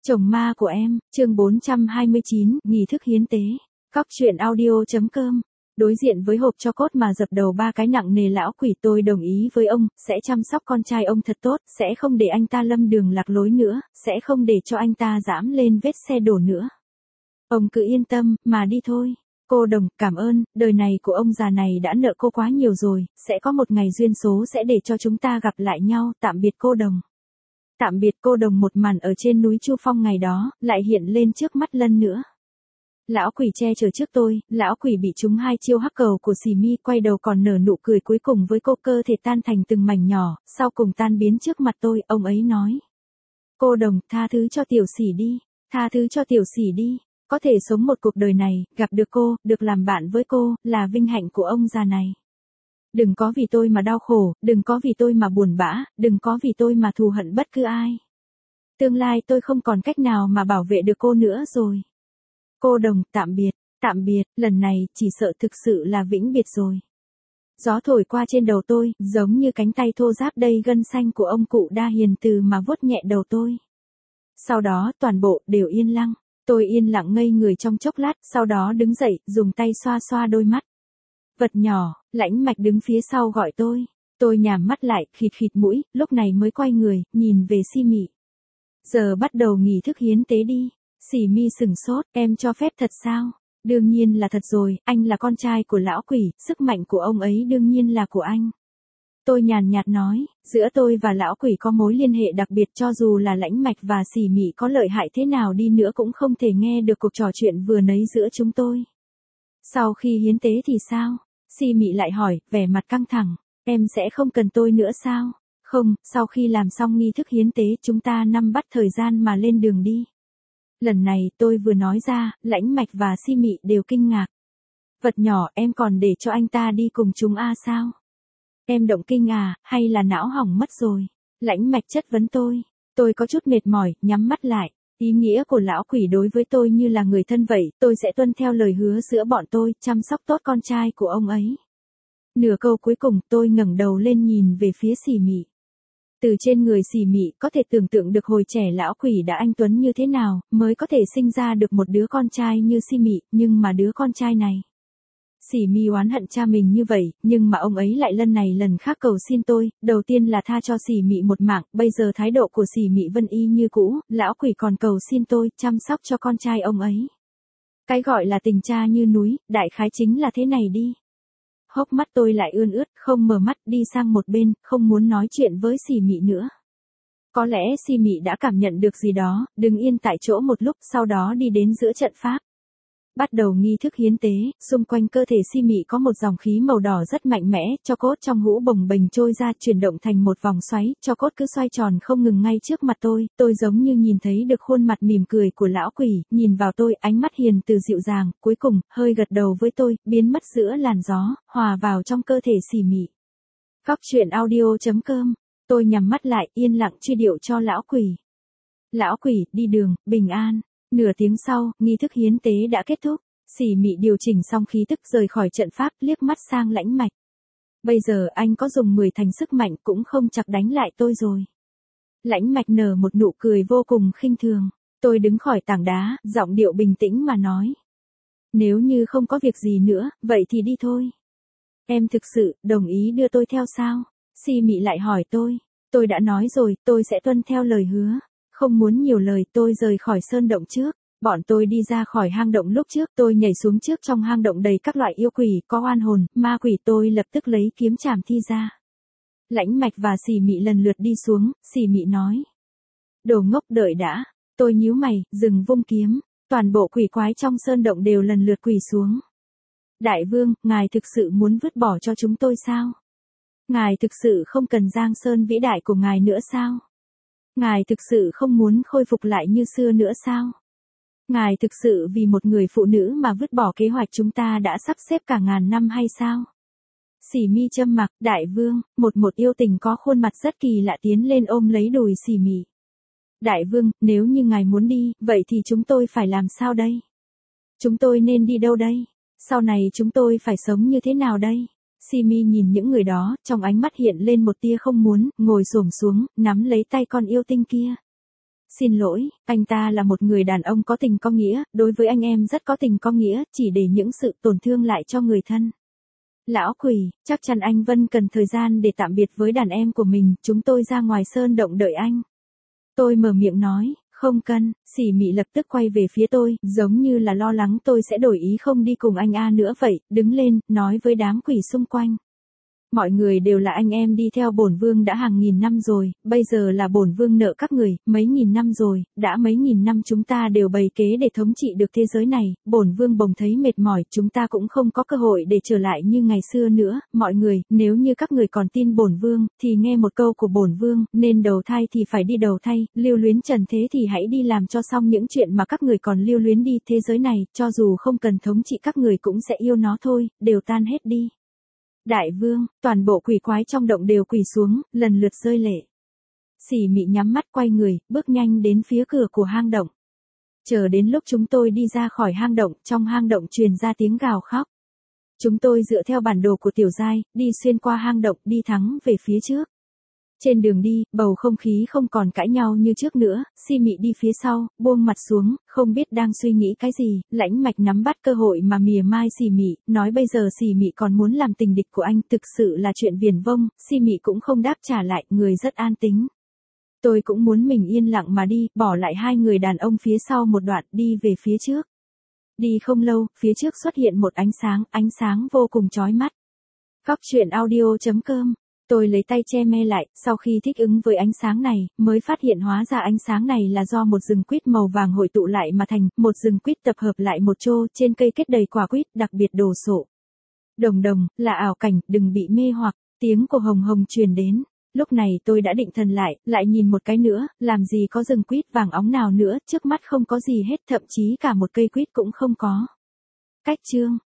Chồng ma của em, chương 429, nghi thức hiến tế. Cóc truyện audio.com. Đối diện với hộp tro cốt mà dập đầu ba cái nặng nề lão quỷ, tôi đồng ý với ông, sẽ chăm sóc con trai ông thật tốt, sẽ không để anh ta lâm đường lạc lối nữa, sẽ không để cho anh ta dẫm lên vết xe đổ nữa. Ông cứ yên tâm, mà đi thôi. Cô Đồng, cảm ơn, đời này của ông già này đã nợ cô quá nhiều rồi, sẽ có một ngày duyên số sẽ để cho chúng ta gặp lại nhau, tạm biệt cô Đồng. Tạm biệt cô Đồng. Một màn ở trên núi Chu Phong ngày đó, lại hiện lên trước mắt lần nữa. Lão quỷ che chở trước tôi, lão quỷ bị trúng hai chiêu hắc cầu của Xì Mi, quay đầu còn nở nụ cười cuối cùng với cô, cơ thể tan thành từng mảnh nhỏ, sau cùng tan biến trước mặt tôi, ông ấy nói. Cô Đồng, tha thứ cho tiểu Xỉ đi, tha thứ cho tiểu Xỉ đi, có thể sống một cuộc đời này, gặp được cô, được làm bạn với cô, là vinh hạnh của ông già này. Đừng có vì tôi mà đau khổ, đừng có vì tôi mà buồn bã, đừng có vì tôi mà thù hận bất cứ ai. Tương lai tôi không còn cách nào mà bảo vệ được cô nữa rồi. Cô Đồng, tạm biệt, lần này chỉ sợ thực sự là vĩnh biệt rồi. Gió thổi qua trên đầu tôi, giống như cánh tay thô ráp đầy gân xanh của ông cụ đa hiền từ mà vuốt nhẹ đầu tôi. Sau đó toàn bộ đều yên lặng. Tôi yên lặng ngây người trong chốc lát, sau đó đứng dậy, dùng tay xoa xoa đôi mắt. Vật nhỏ, Lãnh Mạch đứng phía sau gọi tôi. Tôi nhắm mắt lại, khịt khịt mũi, lúc này mới quay người, nhìn về Xì Mị. Giờ bắt đầu nghi thức hiến tế đi. Xì Mi sừng sốt, em cho phép thật sao? Đương nhiên là thật rồi, anh là con trai của lão quỷ, sức mạnh của ông ấy đương nhiên là của anh. Tôi nhàn nhạt nói, giữa tôi và lão quỷ có mối liên hệ đặc biệt, cho dù là Lãnh Mạch và Xì Mị có lợi hại thế nào đi nữa cũng không thể nghe được cuộc trò chuyện vừa nãy giữa chúng tôi. Sau khi hiến tế thì sao? Xì Mị lại hỏi, vẻ mặt căng thẳng, em sẽ không cần tôi nữa sao? Không, sau khi làm xong nghi thức hiến tế chúng ta nắm bắt thời gian mà lên đường đi. Lần này tôi vừa nói ra, Lãnh Mạch và Xì Mị đều kinh ngạc. Vật nhỏ, em còn để cho anh ta đi cùng chúng sao? Em động kinh hay là não hỏng mất rồi? Lãnh Mạch chất vấn tôi. Tôi có chút mệt mỏi, nhắm mắt lại. Ý nghĩa của lão quỷ đối với tôi như là người thân vậy, tôi sẽ tuân theo lời hứa giữa bọn tôi, chăm sóc tốt con trai của ông ấy. Nửa câu cuối cùng, tôi ngẩng đầu lên nhìn về phía Xì Mị. Từ trên người Xì Mị có thể tưởng tượng được hồi trẻ lão quỷ đã anh tuấn như thế nào, mới có thể sinh ra được một đứa con trai như Xì Mị, nhưng mà đứa con trai này. Xì Mi oán hận cha mình như vậy, nhưng mà ông ấy lại lần này lần khác cầu xin tôi, đầu tiên là tha cho Xì Mị một mạng, bây giờ thái độ của Xì Mị vẫn y như cũ, lão quỷ còn cầu xin tôi, chăm sóc cho con trai ông ấy. Cái gọi là tình cha như núi, đại khái chính là thế này đi. Hốc mắt tôi lại ươn ướt, không mở mắt, đi sang một bên, không muốn nói chuyện với Xì Mị nữa. Có lẽ Xì Mị đã cảm nhận được gì đó, đứng yên tại chỗ một lúc, sau đó đi đến giữa trận pháp. Bắt đầu nghi thức hiến tế, xung quanh cơ thể Xì Mị có một dòng khí màu đỏ rất mạnh mẽ, tro cốt trong hũ bồng bềnh trôi ra, chuyển động thành một vòng xoáy, tro cốt cứ xoay tròn không ngừng ngay trước mặt tôi giống như nhìn thấy được khuôn mặt mỉm cười của lão quỷ, nhìn vào tôi, ánh mắt hiền từ dịu dàng, cuối cùng, hơi gật đầu với tôi, biến mất giữa làn gió, hòa vào trong cơ thể Xì Mị. Cóc truyện audio.com. Tôi nhắm mắt lại, yên lặng truy điệu cho lão quỷ. Lão quỷ, đi đường, bình an. Nửa tiếng sau, nghi thức hiến tế đã kết thúc. Xì Mị điều chỉnh xong khí tức rời khỏi trận pháp, liếc mắt sang Lãnh Mạch. Bây giờ anh có dùng 10 thành sức mạnh cũng không chặt đánh lại tôi rồi. Lãnh Mạch nở một nụ cười vô cùng khinh thường. Tôi đứng khỏi tảng đá, giọng điệu bình tĩnh mà nói. Nếu như không có việc gì nữa, vậy thì đi thôi. Em thực sự đồng ý đưa tôi theo sao? Xì Mị lại hỏi tôi. Tôi đã nói rồi, tôi sẽ tuân theo lời hứa. Không muốn nhiều lời, tôi rời khỏi sơn động trước. Bọn tôi đi ra khỏi hang động lúc trước, tôi nhảy xuống trước, trong hang động đầy các loại yêu quỷ, có oan hồn, ma quỷ, tôi lập tức lấy kiếm chảm thi ra. Lãnh Mạch và Xì Mị lần lượt đi xuống, Xì Mị nói. Đồ ngốc, đợi đã. Tôi nhíu mày, dừng vung kiếm. Toàn bộ quỷ quái trong sơn động đều lần lượt quỳ xuống. Đại vương, ngài thực sự muốn vứt bỏ cho chúng tôi sao? Ngài thực sự không cần Giang Sơn vĩ đại của ngài nữa sao? Ngài thực sự không muốn khôi phục lại như xưa nữa sao? Ngài thực sự vì một người phụ nữ mà vứt bỏ kế hoạch chúng ta đã sắp xếp cả ngàn năm hay sao? Xì Mi trầm mặc, đại vương, một yêu tình có khuôn mặt rất kỳ lạ tiến lên ôm lấy đùi Xì Mị. Đại vương, nếu như ngài muốn đi, vậy thì chúng tôi phải làm sao đây? Chúng tôi nên đi đâu đây? Sau này chúng tôi phải sống như thế nào đây? Xì Mi nhìn những người đó, trong ánh mắt hiện lên một tia không muốn, ngồi xổm xuống, nắm lấy tay con yêu tinh kia. Xin lỗi, anh ta là một người đàn ông có tình có nghĩa, đối với anh em rất có tình có nghĩa, chỉ để những sự tổn thương lại cho người thân. Lão quỷ, chắc chắn anh Vân cần thời gian để tạm biệt với đàn em của mình, chúng tôi ra ngoài sơn động đợi anh. Tôi mở miệng nói, không cần, Xỉ Mị lập tức quay về phía tôi, giống như là lo lắng tôi sẽ đổi ý không đi cùng anh A nữa vậy, đứng lên, nói với đám quỷ xung quanh. Mọi người đều là anh em đi theo bổn vương đã hàng nghìn năm rồi, bây giờ là bổn vương nợ các người, mấy nghìn năm rồi, đã mấy nghìn năm chúng ta đều bày kế để thống trị được thế giới này, bổn vương bỗng thấy mệt mỏi, chúng ta cũng không có cơ hội để trở lại như ngày xưa nữa, mọi người, nếu như các người còn tin bổn vương, thì nghe một câu của bổn vương, nên đầu thai thì phải đi đầu thai, lưu luyến trần thế thì hãy đi làm cho xong những chuyện mà các người còn lưu luyến đi, thế giới này, cho dù không cần thống trị các người cũng sẽ yêu nó thôi, đều tan hết đi. Đại vương, toàn bộ quỷ quái trong động đều quỳ xuống, lần lượt rơi lệ. Xỉ Mị nhắm mắt quay người, bước nhanh đến phía cửa của hang động. Chờ đến lúc chúng tôi đi ra khỏi hang động, trong hang động truyền ra tiếng gào khóc. Chúng tôi dựa theo bản đồ của Tiểu Giai, đi xuyên qua hang động, đi thẳng về phía trước. Trên đường đi, bầu không khí không còn cãi nhau như trước nữa, Xỉ Mị đi phía sau, buông mặt xuống, không biết đang suy nghĩ cái gì, Lãnh Mạch nắm bắt cơ hội mà mỉa mai Xỉ Mị, nói bây giờ Xỉ Mị còn muốn làm tình địch của anh, thực sự là chuyện viển vông, Xỉ Mị cũng không đáp trả lại, người rất an tính. Tôi cũng muốn mình yên lặng mà đi, bỏ lại hai người đàn ông phía sau một đoạn, đi về phía trước. Đi không lâu, phía trước xuất hiện một ánh sáng vô cùng chói mắt. Cóc truyện audio.com. Tôi lấy tay che me lại, sau khi thích ứng với ánh sáng này, mới phát hiện hóa ra ánh sáng này là do một rừng quýt màu vàng hội tụ lại mà thành, một rừng quýt tập hợp lại một chỗ, trên cây kết đầy quả quýt, đặc biệt đồ sộ. Đồng đồng, là ảo cảnh, đừng bị mê hoặc, tiếng của Hồng Hồng truyền đến. Lúc này tôi đã định thần lại nhìn một cái nữa, làm gì có rừng quýt vàng óng nào nữa, trước mắt không có gì hết, thậm chí cả một cây quýt cũng không có. Cách chương.